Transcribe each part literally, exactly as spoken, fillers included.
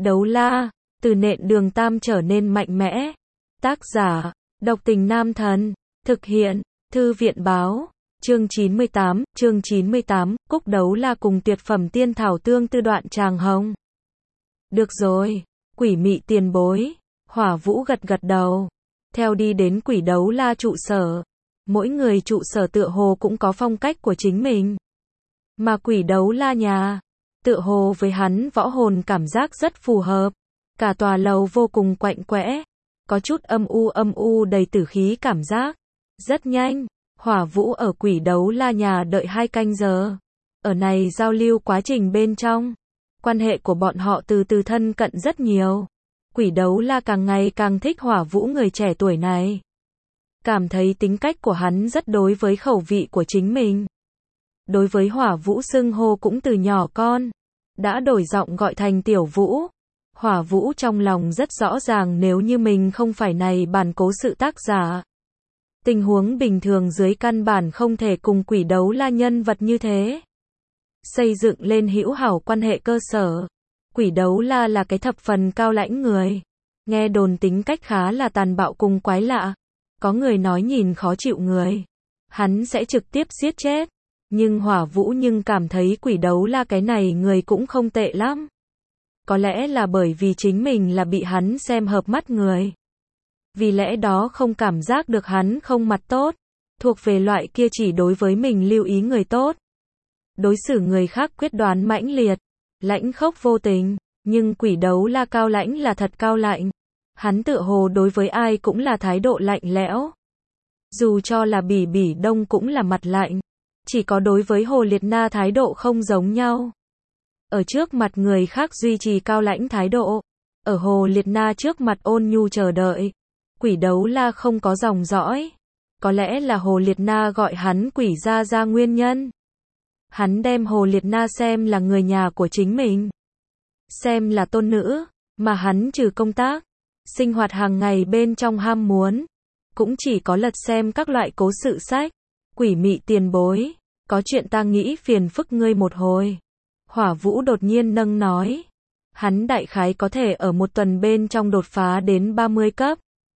Đấu la, từ nện đường tam trở nên mạnh mẽ. Tác giả, Độc Tình Nam Thần. Thực hiện, Thư viện Báo. Chương chín mươi tám, chương chín mươi tám, Cúc Đấu La cùng tuyệt phẩm tiên thảo tương tư đoạn tràng hồng. Được rồi, Quỷ Mị tiền bối. Hỏa Vũ gật gật đầu. Theo đi đến Quỷ Đấu La trụ sở. Mỗi người trụ sở tựa hồ cũng có phong cách của chính mình. Mà Quỷ Đấu La nhà, tựa hồ với hắn võ hồn cảm giác rất phù hợp. Cả tòa lầu vô cùng quạnh quẽ, có chút âm u âm u đầy tử khí cảm giác. Rất nhanh, Hỏa Vũ ở Quỷ Đấu La nhà đợi hai canh giờ. Ở này giao lưu quá trình bên trong, quan hệ của bọn họ từ từ thân cận rất nhiều. Quỷ Đấu La càng ngày càng thích Hỏa Vũ người trẻ tuổi này. Cảm thấy tính cách của hắn rất đối với khẩu vị của chính mình. Đối với Hỏa Vũ xưng hô cũng từ nhỏ con, đã đổi giọng gọi thành Tiểu Vũ. Hỏa Vũ trong lòng rất rõ ràng nếu như mình không phải này bản cố sự tác giả. Tình huống bình thường dưới căn bản không thể cùng Quỷ Đấu La nhân vật như thế. Xây dựng lên hữu hảo quan hệ cơ sở. Quỷ Đấu La là cái thập phần cao lãnh người. Nghe đồn tính cách khá là tàn bạo cùng quái lạ. Có người nói nhìn khó chịu người, hắn sẽ trực tiếp giết chết. Nhưng Hỏa Vũ nhưng cảm thấy Quỷ Đấu La cái này người cũng không tệ lắm. Có lẽ là bởi vì chính mình là bị hắn xem hợp mắt người. Vì lẽ đó không cảm giác được hắn không mặt tốt. Thuộc về loại kia chỉ đối với mình lưu ý người tốt. Đối xử người khác quyết đoán mãnh liệt, lãnh khốc vô tình. Nhưng Quỷ Đấu La cao lãnh là thật cao lạnh. Hắn tựa hồ đối với ai cũng là thái độ lạnh lẽo. Dù cho là Bỉ Bỉ Đông cũng là mặt lạnh. Chỉ có đối với Hồ Liệt Na thái độ không giống nhau. Ở trước mặt người khác duy trì cao lãnh thái độ. Ở Hồ Liệt Na trước mặt ôn nhu chờ đợi. Quỷ Đấu La không có dòng dõi. Có lẽ là Hồ Liệt Na gọi hắn Quỷ gia gia nguyên nhân. Hắn đem Hồ Liệt Na xem là người nhà của chính mình. Xem là tôn nữ. Mà hắn trừ công tác, sinh hoạt hàng ngày bên trong ham muốn, cũng chỉ có lật xem các loại cố sự sách. Quỷ Mị tiền bối, có chuyện ta nghĩ phiền phức ngươi một hồi. Hỏa Vũ đột nhiên nâng nói. Hắn đại khái có thể ở một tuần bên trong đột phá đến ba mươi cấp.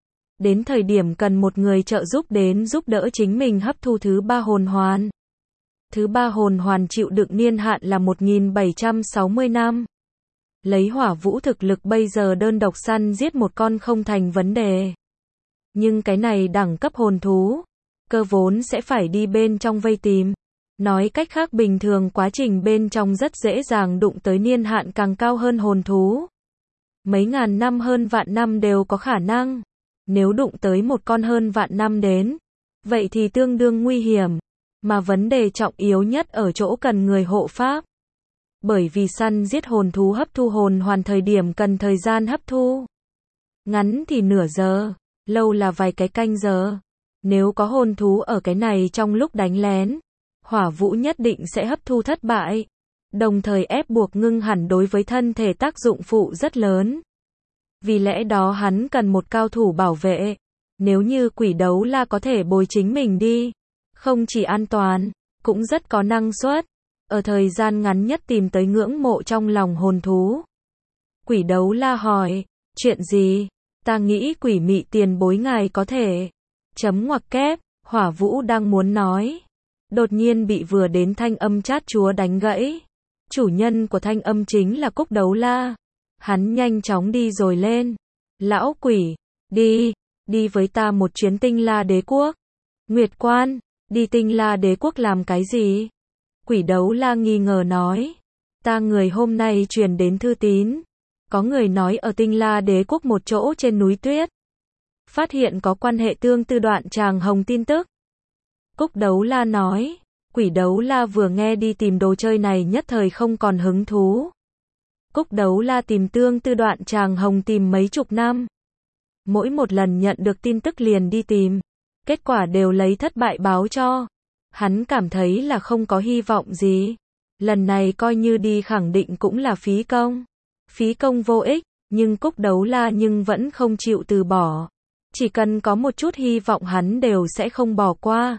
Đến thời điểm cần một người trợ giúp đến giúp đỡ chính mình hấp thu thứ ba hồn hoàn. Thứ ba hồn hoàn chịu đựng niên hạn là một nghìn bảy trăm sáu mươi năm. Lấy Hỏa Vũ thực lực bây giờ đơn độc săn giết một con không thành vấn đề. Nhưng cái này đẳng cấp hồn thú, cơ vốn sẽ phải đi bên trong vây tìm. Nói cách khác bình thường quá trình bên trong rất dễ dàng đụng tới niên hạn càng cao hơn hồn thú. Mấy ngàn năm hơn vạn năm đều có khả năng. Nếu đụng tới một con hơn vạn năm đến, vậy thì tương đương nguy hiểm. Mà vấn đề trọng yếu nhất ở chỗ cần người hộ pháp. Bởi vì săn giết hồn thú hấp thu hồn hoàn thời điểm cần thời gian hấp thu. Ngắn thì nửa giờ, lâu là vài cái canh giờ. Nếu có hồn thú ở cái này trong lúc đánh lén, Hỏa Vũ nhất định sẽ hấp thu thất bại. Đồng thời ép buộc ngưng hẳn đối với thân thể tác dụng phụ rất lớn. Vì lẽ đó hắn cần một cao thủ bảo vệ. Nếu như Quỷ Đấu La có thể bồi chính mình đi, không chỉ an toàn, cũng rất có năng suất. Ở thời gian ngắn nhất tìm tới ngưỡng mộ trong lòng hồn thú. Quỷ Đấu La hỏi, chuyện gì? Ta nghĩ Quỷ Mị tiền bối ngài có thể. Chấm ngoặc kép, Hỏa Vũ đang muốn nói. Đột nhiên bị vừa đến thanh âm chát chúa đánh gãy. Chủ nhân của thanh âm chính là Cúc Đấu La. Hắn nhanh chóng đi rồi lên. Lão quỷ, đi, đi với ta một chuyến Tinh La Đế Quốc. Nguyệt Quan, đi Tinh La Đế Quốc làm cái gì? Quỷ Đấu La nghi ngờ nói. Ta người hôm nay truyền đến thư tín. Có người nói ở Tinh La Đế Quốc một chỗ trên núi tuyết. Phát hiện có quan hệ tương tư đoạn tràng hồng tin tức. Cúc Đấu La nói. Quỷ Đấu La vừa nghe đi tìm đồ chơi này nhất thời không còn hứng thú. Cúc Đấu La tìm tương tư đoạn tràng hồng tìm mấy chục năm. Mỗi một lần nhận được tin tức liền đi tìm. Kết quả đều lấy thất bại báo cho. Hắn cảm thấy là không có hy vọng gì. Lần này coi như đi khẳng định cũng là phí công. Phí công vô ích, nhưng Cúc Đấu La nhưng vẫn không chịu từ bỏ. Chỉ cần có một chút hy vọng hắn đều sẽ không bỏ qua.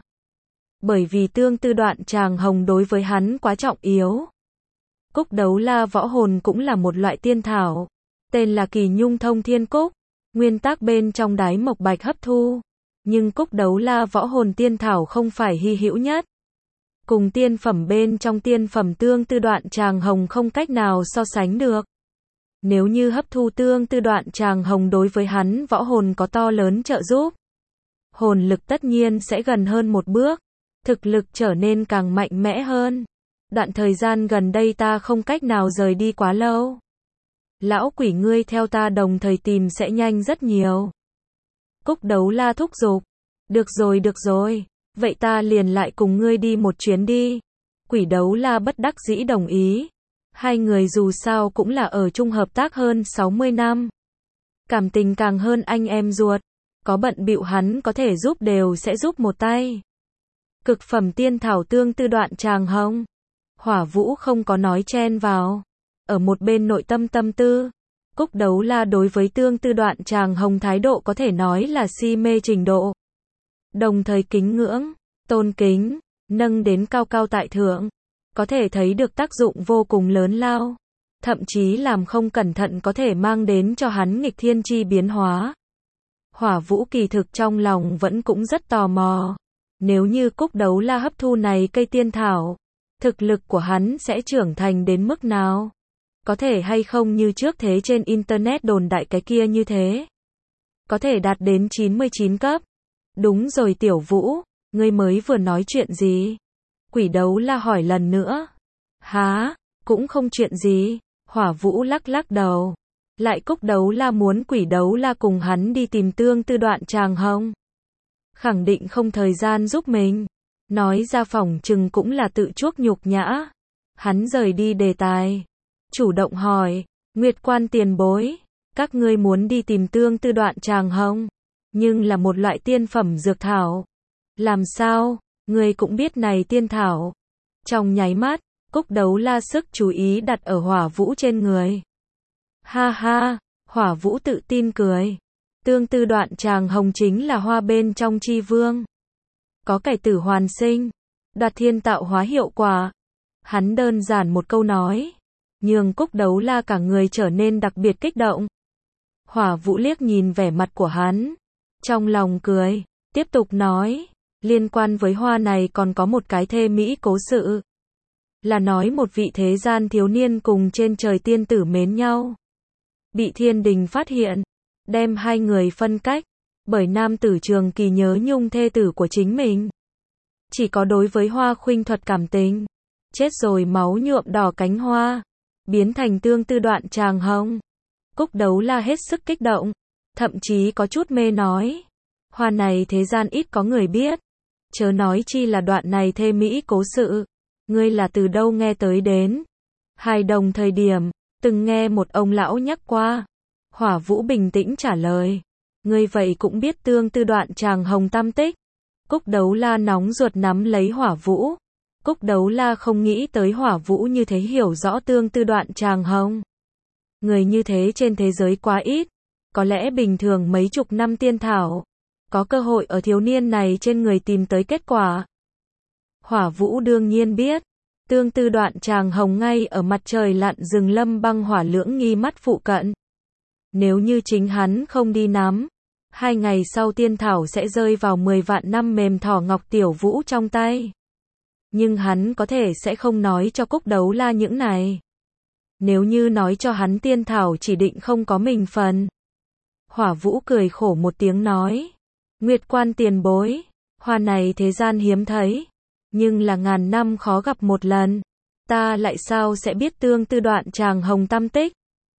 Bởi vì tương tư đoạn tràng hồng đối với hắn quá trọng yếu. Cúc Đấu La võ hồn cũng là một loại tiên thảo. tên là Kỳ Nhung Thông Thiên Cúc, nguyên tác bên trong đái mộc bạch hấp thu, nhưng cúc đấu la võ hồn tiên thảo không phải hy hữu nhất. Cùng tiên phẩm bên trong tiên phẩm tương tư đoạn tràng hồng không cách nào so sánh được. Nếu như hấp thu tương tư đoạn tràng hồng đối với hắn võ hồn có to lớn trợ giúp, hồn lực tất nhiên sẽ gần hơn một bước, thực lực trở nên càng mạnh mẽ hơn. Đoạn thời gian gần đây ta không cách nào rời đi quá lâu. Lão quỷ ngươi theo ta đồng thời tìm sẽ nhanh rất nhiều. Cúc đấu la thúc giục. Được rồi được rồi, vậy ta liền lại cùng ngươi đi một chuyến đi. Quỷ đấu la bất đắc dĩ đồng ý. Hai người dù sao cũng là ở chung hợp tác hơn sáu mươi năm. Cảm tình càng hơn anh em ruột. Có bận bịu hắn có thể giúp đều sẽ giúp một tay. Cực phẩm tiên thảo tương tư đoạn tràng hồng. Hỏa Vũ không có nói chen vào. Ở một bên nội tâm tâm tư. Cúc đấu la đối với tương tư đoạn tràng hồng thái độ có thể nói là si mê trình độ. Đồng thời kính ngưỡng, tôn kính, nâng đến cao cao tại thượng. Có thể thấy được tác dụng vô cùng lớn lao. Thậm chí làm không cẩn thận có thể mang đến cho hắn nghịch thiên chi biến hóa. Hỏa Vũ kỳ thực trong lòng vẫn cũng rất tò mò. Nếu như cúc đấu la hấp thu này cây tiên thảo, thực lực của hắn sẽ trưởng thành đến mức nào? Có thể hay không như trước thế trên internet đồn đại cái kia như thế? Có thể đạt đến chín mươi chín cấp. Đúng rồi Tiểu Vũ, ngươi mới vừa nói chuyện gì? Quỷ đấu la hỏi lần nữa. Hả, cũng không chuyện gì. Hỏa Vũ lắc lắc đầu. Lại cúc đấu la muốn quỷ đấu la cùng hắn đi tìm tương tư đoạn tràng hồng. Khẳng định không thời gian giúp mình. Nói ra phỏng chừng cũng là tự chuốc nhục nhã. Hắn rời đi đề tài. Chủ động hỏi, Nguyệt Quan tiền bối, các ngươi muốn đi tìm tương tư đoạn tràng hồng, nhưng là một loại tiên phẩm dược thảo. Làm sao, ngươi cũng biết này tiên thảo. Trong nháy mắt, cúc đấu la sức chú ý đặt ở Hỏa Vũ trên người. Ha ha, Hỏa Vũ tự tin cười. Tương tư đoạn tràng hồng chính là hoa bên trong chi vương. Có cải tử hoàn sinh, đoạt thiên tạo hóa hiệu quả. Hắn đơn giản một câu nói, nhường cúc đấu la cả người trở nên đặc biệt kích động. Hỏa Vũ liếc nhìn vẻ mặt của hắn, trong lòng cười, tiếp tục nói, liên quan với hoa này còn có một cái thê mỹ cố sự. Là nói một vị thế gian thiếu niên cùng trên trời tiên tử mến nhau. Bị thiên đình phát hiện, đem hai người phân cách, bởi nam tử Trường Kỳ nhớ nhung thê tử của chính mình. Chỉ có đối với hoa khuynh thuật cảm tình. Chết rồi máu nhuộm đỏ cánh hoa, biến thành tương tư đoạn tràng hồng. Cúc đấu la hết sức kích động, thậm chí có chút mê nói. Hoa này thế gian ít có người biết. Chớ nói chi là đoạn này thê mỹ cố sự. Ngươi là từ đâu nghe tới đến? Hài đồng thời điểm, từng nghe một ông lão nhắc qua. Hỏa Vũ bình tĩnh trả lời. Ngươi vậy cũng biết tương tư đoạn tràng hồng tam tích. Cúc đấu la nóng ruột nắm lấy Hỏa Vũ. Cúc đấu la không nghĩ tới Hỏa Vũ như thế hiểu rõ tương tư đoạn tràng hồng. Người như thế trên thế giới quá ít. Có lẽ bình thường mấy chục năm tiên thảo, có cơ hội ở thiếu niên này trên người tìm tới kết quả. Hỏa Vũ đương nhiên biết. Tương tư đoạn tràng hồng ngay ở mặt trời lặn rừng lâm băng hỏa lưỡng nghi mắt phụ cận. Nếu như chính hắn không đi nắm, hai ngày sau tiên thảo sẽ rơi vào mười vạn năm mềm thỏ ngọc Tiểu Vũ trong tay. Nhưng hắn có thể sẽ không nói cho cúc đấu la những này. Nếu như nói cho hắn tiên thảo chỉ định không có mình phần. Hỏa Vũ cười khổ một tiếng nói. Nguyệt Quan tiền bối, hoa này thế gian hiếm thấy, nhưng là ngàn năm khó gặp một lần. Ta lại sao sẽ biết tương tư đoạn tràng hồng tam tích?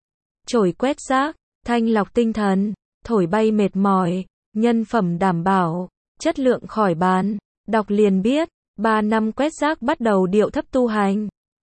Chổi quét rác, thanh lọc tinh thần, thổi bay mệt mỏi, nhân phẩm đảm bảo, chất lượng khỏi bán. Đọc liền biết, ba năm quét rác bắt đầu điệu thấp tu hành.